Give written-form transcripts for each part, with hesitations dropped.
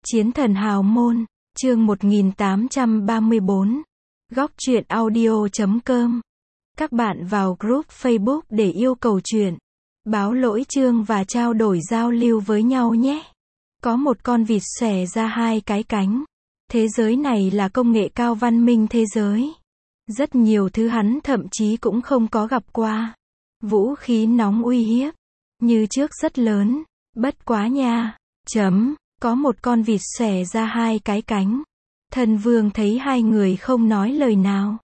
Chiến thần hào môn, chương 1834. Góc truyện audio.com. Các bạn vào group Facebook để yêu cầu truyện, báo lỗi chương và trao đổi giao lưu với nhau nhé. Có một con vịt xòe ra hai cái cánh. Thế giới này là công nghệ cao văn minh thế giới. Rất nhiều thứ hắn thậm chí cũng không có gặp qua. Vũ khí nóng uy hiếp, như trước rất lớn, bất quá nha. Có một con vịt xòe ra hai cái cánh. Thần vương thấy hai người không nói lời nào.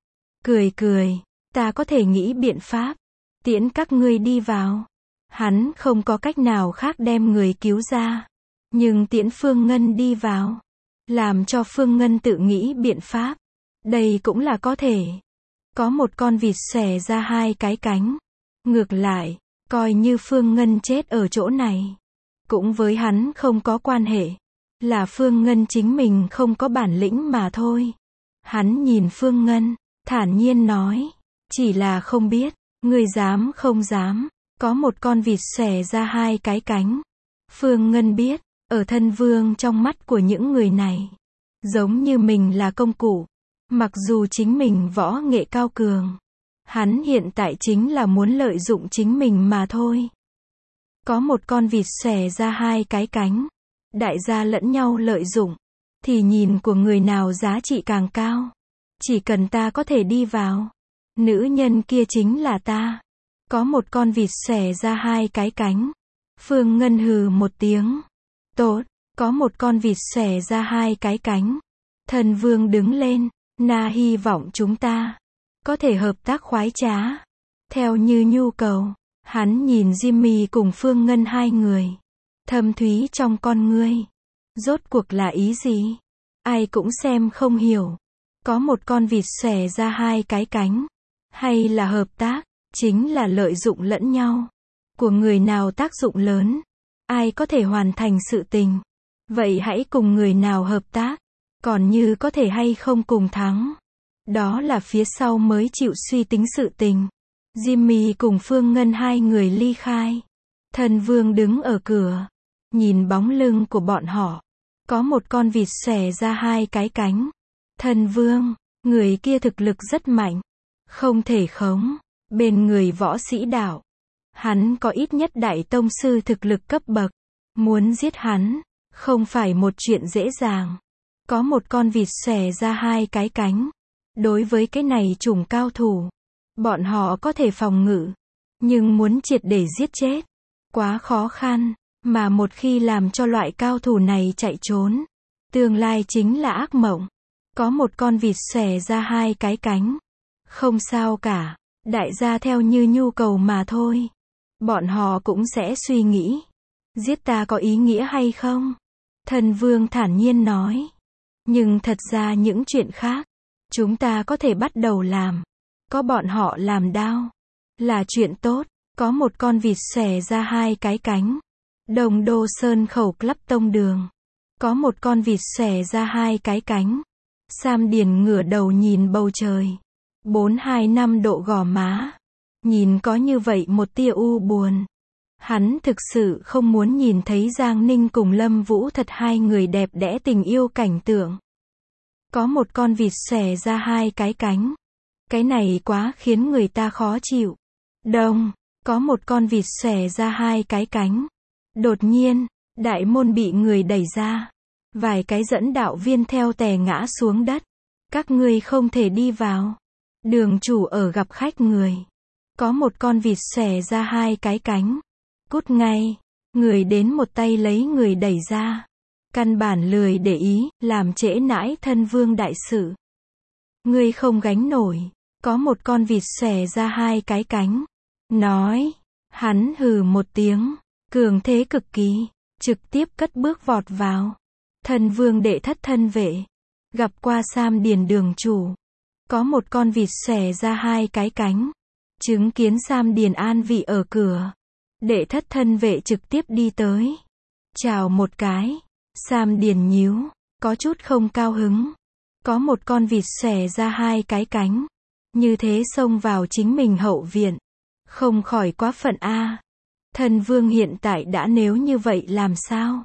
Cười, ta có thể nghĩ biện pháp, tiễn các ngươi đi vào. Hắn không có cách nào khác đem người cứu ra. Nhưng tiễn Phương Ngân đi vào, làm cho Phương Ngân tự nghĩ biện pháp. Đây cũng là có thể. Có một con vịt xòe ra hai cái cánh. Ngược lại, coi như Phương Ngân chết ở chỗ này, cũng với hắn không có quan hệ. Là Phương Ngân chính mình không có bản lĩnh mà thôi. Hắn nhìn Phương Ngân, thản nhiên nói, chỉ là không biết, ngươi dám không dám. Có một con vịt xòe ra hai cái cánh. Phương Ngân biết, ở thân vương trong mắt của những người này, giống như mình là công cụ. Mặc dù chính mình võ nghệ cao cường, hắn hiện tại chính là muốn lợi dụng chính mình mà thôi. Có một con vịt xòe ra hai cái cánh. Đại gia lẫn nhau lợi dụng, thì nhìn của người nào giá trị càng cao. Chỉ cần ta có thể đi vào, nữ nhân kia chính là ta. Có một con vịt xòe ra hai cái cánh. Phương Ngân hừ một tiếng. Tốt, có một con vịt xòe ra hai cái cánh. Thần vương đứng lên, na hy vọng chúng ta có thể hợp tác khoái trá, theo như nhu cầu. Hắn nhìn Jimmy cùng Phương Ngân hai người, thâm thúy trong con ngươi. Rốt cuộc là ý gì? Ai cũng xem không hiểu. Có một con vịt xòe ra hai cái cánh. Hay là hợp tác, chính là lợi dụng lẫn nhau. Của người nào tác dụng lớn, ai có thể hoàn thành sự tình, vậy hãy cùng người nào hợp tác. Còn như có thể hay không cùng thắng, đó là phía sau mới chịu suy tính sự tình. Jimmy cùng Phương Ngân hai người ly khai. Thần vương đứng ở cửa, nhìn bóng lưng của bọn họ. Có một con vịt xòe ra hai cái cánh. Thần vương, người kia thực lực rất mạnh, không thể khống. Bên người võ sĩ đạo, hắn có ít nhất đại tông sư thực lực cấp bậc. Muốn giết hắn, không phải một chuyện dễ dàng. Có một con vịt xòe ra hai cái cánh. Đối với cái này chủng cao thủ, bọn họ có thể phòng ngự, nhưng muốn triệt để giết chết, quá khó khăn. Mà một khi làm cho loại cao thủ này chạy trốn, tương lai chính là ác mộng. Có một con vịt xòe ra hai cái cánh. Không sao cả, đại gia theo như nhu cầu mà thôi. Bọn họ cũng sẽ suy nghĩ, giết ta có ý nghĩa hay không? Thần vương thản nhiên nói. Nhưng thật ra những chuyện khác, chúng ta có thể bắt đầu làm. Có bọn họ làm đao, là chuyện tốt. Có một con vịt xòe ra hai cái cánh. Đồng Đô Sơn khẩu Club Tông Đường. Có một con vịt xòe ra hai cái cánh. Sam Điền ngửa đầu nhìn bầu trời. 425 độ gò má. Nhìn có như vậy một tia u buồn. Hắn thực sự không muốn nhìn thấy Giang Ninh cùng Lâm Vũ Thật hai người đẹp đẽ tình yêu cảnh tượng. Có một con vịt xòe ra hai cái cánh. Cái này quá khiến người ta khó chịu. Có một con vịt xòe ra hai cái cánh. Đột nhiên, đại môn bị người đẩy ra. Vài cái dẫn đạo viên theo tè ngã xuống đất. Các ngươi không thể đi vào. Đường chủ ở gặp khách người. Có một con vịt xòe ra hai cái cánh. Cút ngay. Người đến một tay lấy người đẩy ra. Căn bản lười để ý, làm trễ nãi thân vương đại sự. Ngươi không gánh nổi. Có một con vịt xòe ra hai cái cánh. Nói. Hắn hừ một tiếng. Cường thế cực kỳ, trực tiếp cất bước vọt vào. Thần vương đệ thất thân vệ, gặp qua Sam Điền đường chủ. Có một con vịt xòe ra hai cái cánh. Chứng kiến Sam Điền an vị ở cửa. Đệ thất thân vệ trực tiếp đi tới. Chào một cái. Sam Điền nhíu, có chút không cao hứng. Có một con vịt xòe ra hai cái cánh. Như thế xông vào chính mình hậu viện. Không khỏi quá phận a. Thần vương hiện tại đã nếu như vậy làm sao?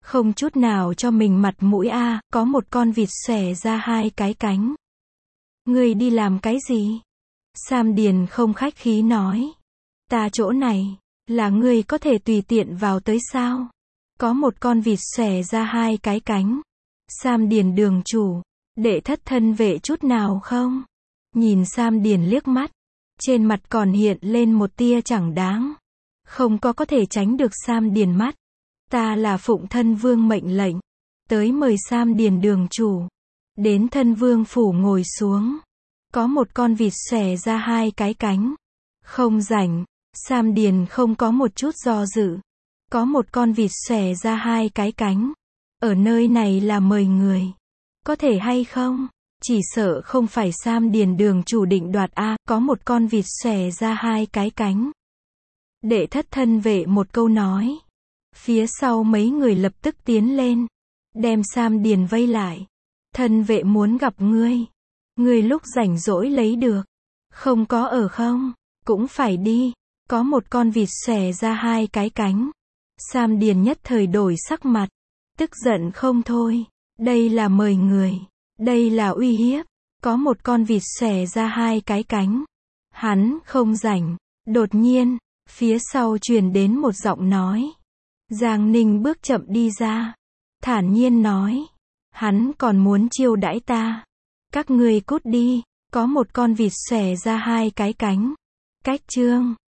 Không chút nào cho mình mặt mũi a, có một con vịt xòe ra hai cái cánh. Ngươi đi làm cái gì? Sam Điền không khách khí nói. Ta chỗ này, là ngươi có thể tùy tiện vào tới sao? Có một con vịt xòe ra hai cái cánh. Sam Điền đường chủ, đệ thất thân vệ chút nào không? Nhìn Sam Điền liếc mắt, trên mặt còn hiện lên một tia chẳng đáng. Không có thể tránh được Sam Điền mắt. Ta là phụng thân vương mệnh lệnh, tới mời Sam Điền đường chủ, đến thân vương phủ ngồi xuống. Có một con vịt xòe ra hai cái cánh. Không rảnh, Sam Điền không có một chút do dự. Có một con vịt xòe ra hai cái cánh. Ở nơi này là mời người. Có thể hay không? Chỉ sợ không phải Sam Điền đường chủ định đoạt a, có một con vịt xòe ra hai cái cánh. Đệ thất thân vệ một câu nói. Phía sau mấy người lập tức tiến lên, đem Sam Điền vây lại. Thân vệ muốn gặp ngươi. Ngươi lúc rảnh rỗi lấy được. Không có ở không? Cũng phải đi. Có một con vịt xòe ra hai cái cánh. Sam Điền nhất thời đổi sắc mặt. Tức giận không thôi. Đây là mời người. Đây là uy hiếp. Có một con vịt xòe ra hai cái cánh. Hắn không rảnh. Đột nhiên, phía sau truyền đến một giọng nói. Giang Ninh bước chậm đi ra. Thản nhiên nói. Hắn còn muốn chiêu đãi ta. Các ngươi cút đi. Có một con vịt xòe ra hai cái cánh. Cách chương